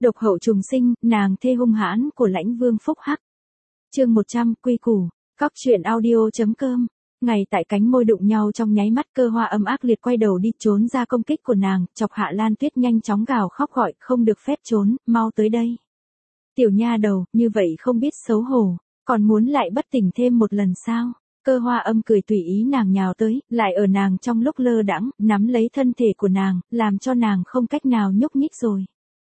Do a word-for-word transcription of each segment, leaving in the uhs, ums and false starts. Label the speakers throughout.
Speaker 1: Độc hậu trùng sinh, nàng thê hung hãn của lãnh vương phúc hắc. Chương một trăm, quy củ. Cóc truyện audio.com. Ngày tại cánh môi đụng nhau trong nháy mắt, Cơ Hoa Âm ác liệt quay đầu đi trốn ra công kích của nàng, chọc Hạ Lan Tuyết nhanh chóng gào khóc gọi, không được phép trốn, mau tới đây. Tiểu nha đầu, như vậy không biết xấu hổ, còn muốn lại bất tỉnh thêm một lần sao? Cơ Hoa Âm cười tùy ý nàng nhào tới, lại ở nàng trong lúc lơ đãng, nắm lấy thân thể của nàng, làm cho nàng không cách nào nhúc nhích rồi.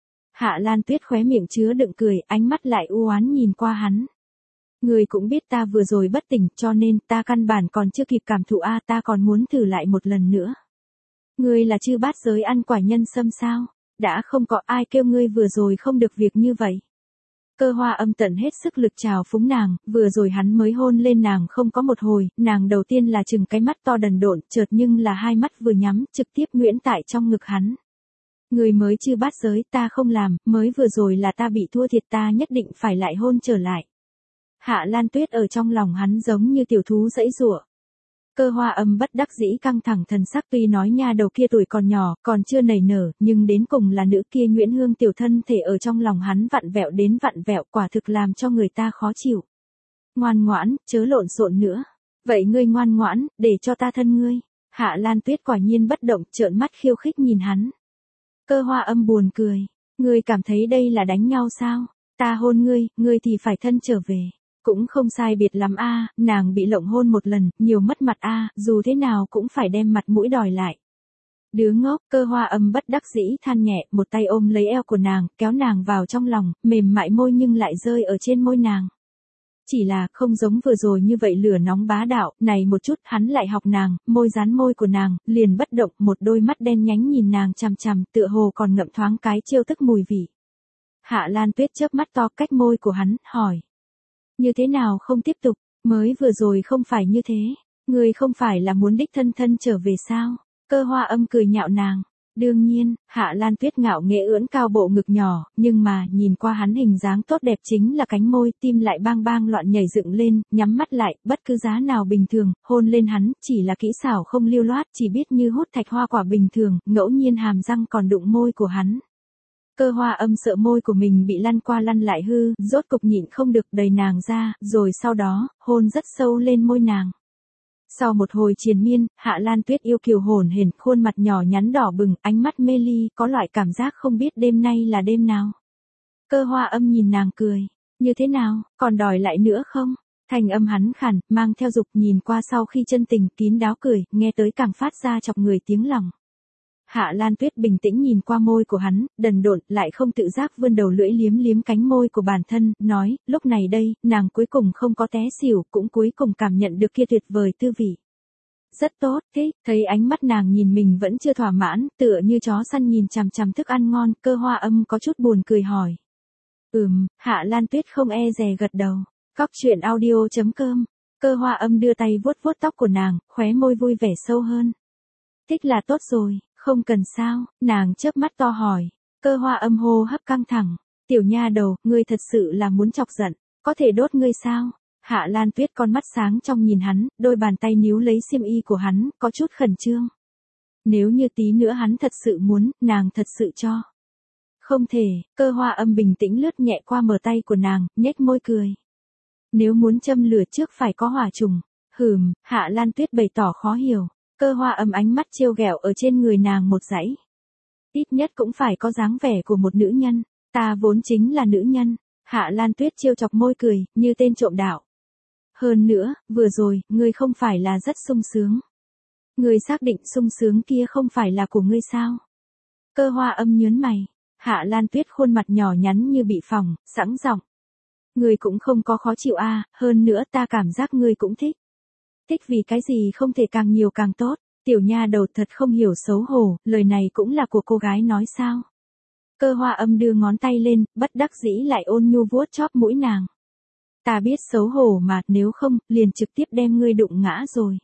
Speaker 1: Hạ Lan Tuyết khóe miệng chứa đựng cười, ánh mắt lại u oán nhìn qua hắn. Ngươi cũng biết ta vừa rồi bất tỉnh, cho nên ta căn bản còn chưa kịp cảm thụ a, ta còn muốn thử lại một lần nữa. Ngươi là chư bát giới ăn quả nhân sâm sao? Đã không có ai kêu ngươi vừa rồi không được việc như vậy. Cơ Hoa Âm tận hết sức lực chào phúng nàng, vừa rồi hắn mới hôn lên nàng không có một hồi, nàng đầu tiên là chừng cái mắt to đần độn, chợt nhưng là hai mắt vừa nhắm, trực tiếp nguyễn tại trong ngực hắn. Người mới chư bát giới, ta không làm, mới vừa rồi là ta bị thua thiệt, ta nhất định phải lại hôn trở lại. Hạ Lan Tuyết ở trong lòng hắn giống như tiểu thú giãy giụa. Cơ Hoa Âm bất đắc dĩ căng thẳng thần sắc, tuy nói nha đầu kia tuổi còn nhỏ, còn chưa nảy nở, nhưng đến cùng là nữ kia Nguyễn Hương tiểu thân thể ở trong lòng hắn vặn vẹo đến vặn vẹo, quả thực làm cho người ta khó chịu. Ngoan ngoãn, chớ lộn xộn nữa. Vậy ngươi ngoan ngoãn, để cho ta thân ngươi. Hạ Lan Tuyết quả nhiên bất động, trợn mắt khiêu khích nhìn hắn. Cơ Hoa Âm buồn cười. Ngươi cảm thấy đây là đánh nhau sao? Ta hôn ngươi, ngươi thì phải thân trở về. Cũng không sai biệt lắm a, nàng bị lộng hôn một lần, nhiều mất mặt a, dù thế nào cũng phải đem mặt mũi đòi lại. Đứa ngốc, Cơ Hoa Âm bất đắc dĩ than nhẹ, một tay ôm lấy eo của nàng, kéo nàng vào trong lòng, mềm mại môi nhưng lại rơi ở trên môi nàng. Chỉ là không giống vừa rồi như vậy lửa nóng bá đạo, này một chút hắn lại học nàng, môi dán môi của nàng, liền bất động, một đôi mắt đen nhánh nhìn nàng chằm chằm, tựa hồ còn ngậm thoáng cái chiêu thức mùi vị. Hạ Lan Tuyết chớp mắt to cách môi của hắn, hỏi. Như thế nào không tiếp tục, mới vừa rồi không phải như thế, ngươi không phải là muốn đích thân thân trở về sao? Cơ Hoa Âm cười nhạo nàng. Đương nhiên, Hạ Lan Tuyết ngạo nghễ ưỡn cao bộ ngực nhỏ, nhưng mà, nhìn qua hắn hình dáng tốt đẹp chính là cánh môi, tim lại bang bang loạn nhảy dựng lên, nhắm mắt lại, bất cứ giá nào bình thường, hôn lên hắn, chỉ là kỹ xảo không lưu loát, chỉ biết như hút thạch hoa quả bình thường, ngẫu nhiên hàm răng còn đụng môi của hắn. Cơ Hoa Âm sợ môi của mình bị lăn qua lăn lại hư, rốt cục nhịn không được đẩy nàng ra, rồi sau đó, hôn rất sâu lên môi nàng. Sau một hồi triền miên, Hạ Lan Tuyết yêu kiều hổn hển, khuôn mặt nhỏ nhắn đỏ bừng, ánh mắt mê ly, có loại cảm giác không biết đêm nay là đêm nào. Cơ Hoa Âm nhìn nàng cười, như thế nào, còn đòi lại nữa không? Thành âm hắn khàn, mang theo dục, nhìn qua sau khi chân tình, kín đáo cười, nghe tới càng phát ra chọc người tiếng lòng. Hạ Lan Tuyết bình tĩnh nhìn qua môi của hắn, đần độn, lại không tự giác vươn đầu lưỡi liếm liếm cánh môi của bản thân, nói, lúc này đây, nàng cuối cùng không có té xỉu, cũng cuối cùng cảm nhận được kia tuyệt vời tư vị. Rất tốt, thế, thấy ánh mắt nàng nhìn mình vẫn chưa thỏa mãn, tựa như chó săn nhìn chằm chằm thức ăn ngon, Cơ Hoa Âm có chút buồn cười hỏi. Ừm, Hạ Lan Tuyết không e dè gật đầu. Cóc truyện audio.com. Cơ Hoa Âm đưa tay vuốt vuốt tóc của nàng, khóe môi vui vẻ sâu hơn. Thích là tốt rồi. Không cần sao, nàng chớp mắt to hỏi. Cơ Hoa Âm hô hấp căng thẳng. Tiểu nha đầu, ngươi thật sự là muốn chọc giận, có thể đốt ngươi sao? Hạ Lan Tuyết con mắt sáng trong nhìn hắn, đôi bàn tay níu lấy xiêm y của hắn, có chút khẩn trương. Nếu như tí nữa hắn thật sự muốn, nàng thật sự cho. Không thể, Cơ Hoa Âm bình tĩnh lướt nhẹ qua bờ tay của nàng, nhếch môi cười. Nếu muốn châm lửa trước phải có hỏa trùng. Hừm, Hạ Lan Tuyết bày tỏ khó hiểu. Cơ Hoa Âm ánh mắt trêu ghẹo ở trên người nàng một dãy. Ít nhất cũng phải có dáng vẻ của một nữ nhân, ta vốn chính là nữ nhân. Hạ Lan Tuyết trêu chọc môi cười, như tên trộm đạo. Hơn nữa, vừa rồi, ngươi không phải là rất sung sướng. Ngươi xác định sung sướng kia không phải là của ngươi sao? Cơ Hoa Âm nhớn mày. Hạ Lan Tuyết khuôn mặt nhỏ nhắn như bị phỏng, sẵn giọng. Ngươi cũng không có khó chịu a, à, hơn nữa ta cảm giác ngươi cũng thích. Thích vì cái gì không thể càng nhiều càng tốt, tiểu nha đầu thật không hiểu xấu hổ, lời này cũng là của cô gái nói sao. Cơ Hoa Âm đưa ngón tay lên, bất đắc dĩ lại ôn nhu vuốt chóp mũi nàng. Ta biết xấu hổ mà, nếu không, liền trực tiếp đem ngươi đụng ngã rồi.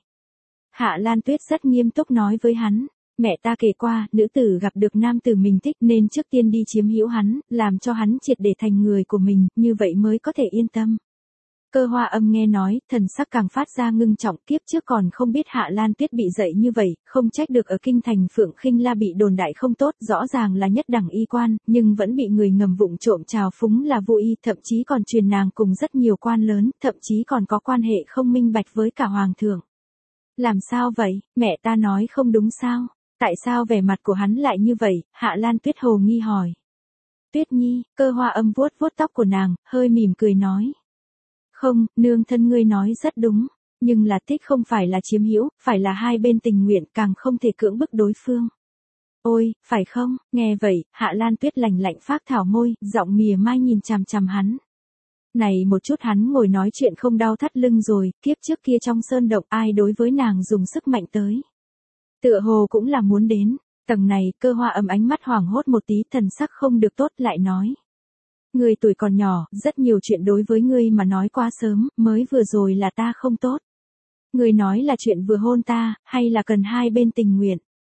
Speaker 1: Hạ Lan Tuyết rất nghiêm túc nói với hắn, mẹ ta kể qua, nữ tử gặp được nam tử mình thích nên trước tiên đi chiếm hữu hắn, làm cho hắn triệt để thành người của mình, như vậy mới có thể yên tâm. Cơ Hoa Âm nghe nói, thần sắc càng phát ra ngưng trọng, kiếp trước còn không biết Hạ Lan Tuyết bị dạy như vậy, không trách được ở kinh thành Phượng Khinh La bị đồn đại không tốt, rõ ràng là nhất đẳng y quan, nhưng vẫn bị người ngầm vụng trộm trào phúng là vô y, thậm chí còn truyền nàng cùng rất nhiều quan lớn, thậm chí còn có quan hệ không minh bạch với cả hoàng thượng. Làm sao vậy, mẹ ta nói không đúng sao? Tại sao vẻ mặt của hắn lại như vậy? Hạ Lan Tuyết hồ nghi hỏi. Tuyết Nhi, Cơ Hoa Âm vuốt vuốt tóc của nàng, hơi mỉm cười nói. Không, nương thân ngươi nói rất đúng, nhưng là thích không phải là chiếm hữu, phải là hai bên tình nguyện, càng không thể cưỡng bức đối phương. Ôi, phải không? Nghe vậy, Hạ Lan Tuyết lạnh lạnh phác thảo môi, giọng mỉa mai nhìn chằm chằm hắn. Này một chút hắn ngồi nói chuyện không đau thắt lưng rồi, kiếp trước kia trong sơn động ai đối với nàng dùng sức mạnh tới. Tựa hồ cũng là muốn đến, tầng này Cơ Hoa Âm ánh mắt hoảng hốt một tí, thần sắc không được tốt lại nói. Ngươi tuổi còn nhỏ, rất nhiều chuyện đối với ngươi mà nói quá sớm, mới vừa rồi là ta không tốt. Ngươi nói là chuyện vừa hôn ta, hay là cần hai bên tình nguyện?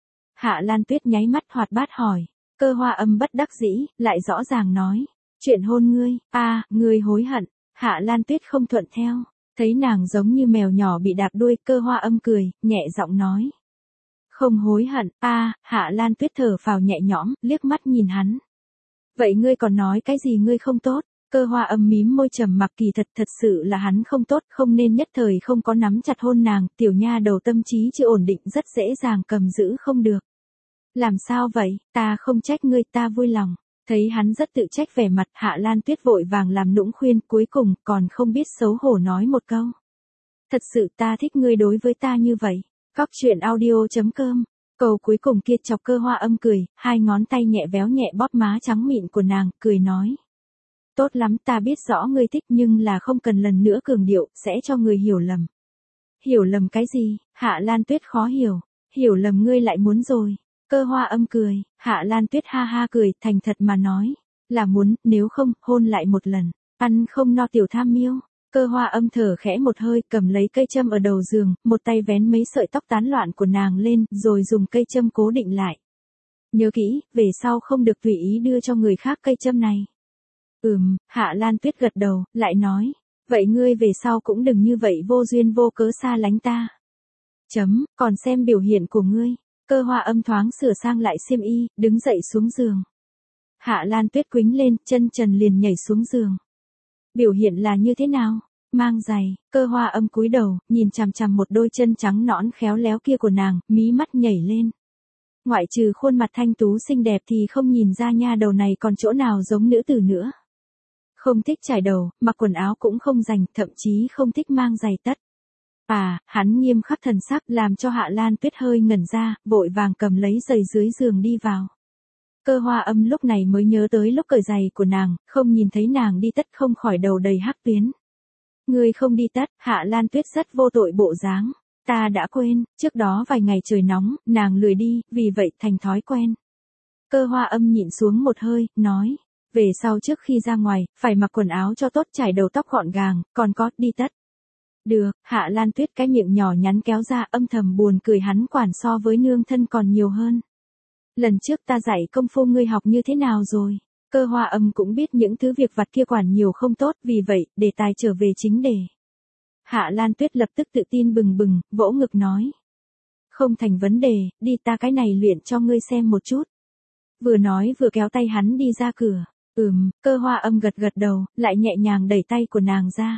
Speaker 1: Hạ Lan Tuyết nháy mắt hoạt bát hỏi, Cơ Hoa Âm bất đắc dĩ, lại rõ ràng nói. Chuyện hôn ngươi, a, à, ngươi hối hận. Hạ Lan Tuyết không thuận theo, thấy nàng giống như mèo nhỏ bị đạp đuôi, Cơ Hoa Âm cười, nhẹ giọng nói. Không hối hận, a, à, Hạ Lan Tuyết thở phào nhẹ nhõm, liếc mắt nhìn hắn. Vậy ngươi còn nói cái gì ngươi không tốt? Cơ Hoa Âm mím môi trầm mặc, kỳ thật thật sự là hắn không tốt, không nên nhất thời không có nắm chặt hôn nàng, tiểu nha đầu tâm trí chưa ổn định rất dễ dàng cầm giữ không được. Làm sao vậy, ta không trách ngươi, ta vui lòng. Thấy hắn rất tự trách vẻ mặt, Hạ Lan Tuyết vội vàng làm nũng khuyên, cuối cùng còn không biết xấu hổ nói một câu. Thật sự ta thích ngươi đối với ta như vậy. Cóc truyện audio chấm com. Câu cuối cùng kia chọc Cơ Hoa Âm cười, hai ngón tay nhẹ véo nhẹ bóp má trắng mịn của nàng, cười nói. Tốt lắm, ta biết rõ ngươi thích nhưng là không cần lần nữa cường điệu, sẽ cho người hiểu lầm. Hiểu lầm cái gì? Hạ Lan Tuyết khó hiểu. Hiểu lầm ngươi lại muốn rồi. Cơ Hoa Âm cười, Hạ Lan Tuyết ha ha cười, thành thật mà nói. Là muốn, nếu không, hôn lại một lần. Ăn không no tiểu tham miêu. Cơ Hoa Âm thở khẽ một hơi, cầm lấy cây châm ở đầu giường, một tay vén mấy sợi tóc tán loạn của nàng lên, rồi dùng cây châm cố định lại. Nhớ kỹ, về sau không được tùy ý đưa cho người khác cây châm này. Ừm, Hạ Lan Tuyết gật đầu, lại nói. Vậy ngươi về sau cũng đừng như vậy vô duyên vô cớ xa lánh ta. Chấm, còn xem biểu hiện của ngươi. Cơ Hoa Âm thoáng sửa sang lại xiêm y, đứng dậy xuống giường. Hạ Lan Tuyết quĩnh lên, chân trần liền nhảy xuống giường. Biểu hiện là như thế nào? Mang giày. Cơ Hoa Âm cúi đầu, nhìn chằm chằm một đôi chân trắng nõn khéo léo kia của nàng, mí mắt nhảy lên. Ngoại trừ khuôn mặt thanh tú xinh đẹp thì không nhìn ra nha đầu này còn chỗ nào giống nữ tử nữa. Không thích trải đầu, mặc quần áo cũng không rành, thậm chí không thích mang giày tất. À, hắn nghiêm khắc thần sắc làm cho Hạ Lan Tuyết hơi ngẩn ra, vội vàng cầm lấy giày dưới giường đi vào. Cơ Hoa Âm lúc này mới nhớ tới lúc cởi giày của nàng, không nhìn thấy nàng đi tất không khỏi đầu đầy hắc tuyến. Ngươi không đi tất, Hạ Lan Tuyết rất vô tội bộ dáng. Ta đã quên, trước đó vài ngày trời nóng, nàng lười đi, vì vậy thành thói quen. Cơ Hoa Âm nhịn xuống một hơi, nói. Về sau trước khi ra ngoài, phải mặc quần áo cho tốt, trải đầu tóc gọn gàng, còn có, đi tất. Được, Hạ Lan Tuyết cái miệng nhỏ nhắn kéo ra, âm thầm buồn cười hắn quản so với nương thân còn nhiều hơn. Lần trước ta dạy công phu ngươi học như thế nào rồi? Cơ Hoa Âm cũng biết những thứ việc vặt kia quản nhiều không tốt, vì vậy, đề tài trở về chính đề. Hạ Lan Tuyết lập tức tự tin bừng bừng, vỗ ngực nói. Không thành vấn đề, đi ta cái này luyện cho ngươi xem một chút. Vừa nói vừa kéo tay hắn đi ra cửa. Ừm, Cơ Hoa Âm gật gật đầu, lại nhẹ nhàng đẩy tay của nàng ra.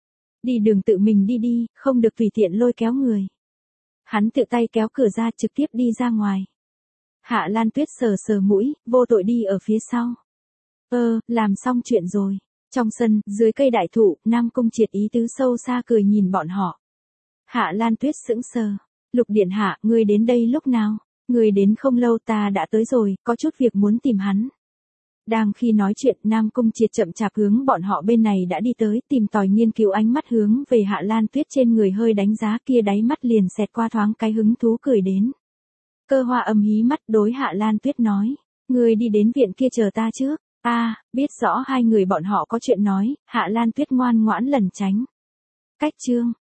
Speaker 1: Đi đường tự mình đi đi, không được tùy tiện lôi kéo người. Hắn tự tay kéo cửa ra trực tiếp đi ra ngoài. Hạ Lan Tuyết sờ sờ mũi, vô tội đi ở phía sau. Ơ, làm xong chuyện rồi. Trong sân, dưới cây đại thụ, Nam Cung Triệt ý tứ sâu xa cười nhìn bọn họ. Hạ Lan Tuyết sững sờ. Lục điện hạ, ngươi đến đây lúc nào? Ngươi đến không lâu ta đã tới rồi, có chút việc muốn tìm hắn. Đang khi nói chuyện, Nam Cung Triệt chậm chạp hướng bọn họ bên này đã đi tới, tìm tòi nghiên cứu, ánh mắt hướng về Hạ Lan Tuyết trên người hơi đánh giá, kia đáy mắt liền xẹt qua thoáng cái hứng thú cười đến. Cơ Hoa Âm hí mắt đối Hạ Lan Tuyết nói, ngươi đi đến viện kia chờ ta trước. A, à, biết rõ hai người bọn họ có chuyện nói, Hạ Lan Tuyết ngoan ngoãn lẩn tránh. Cách chương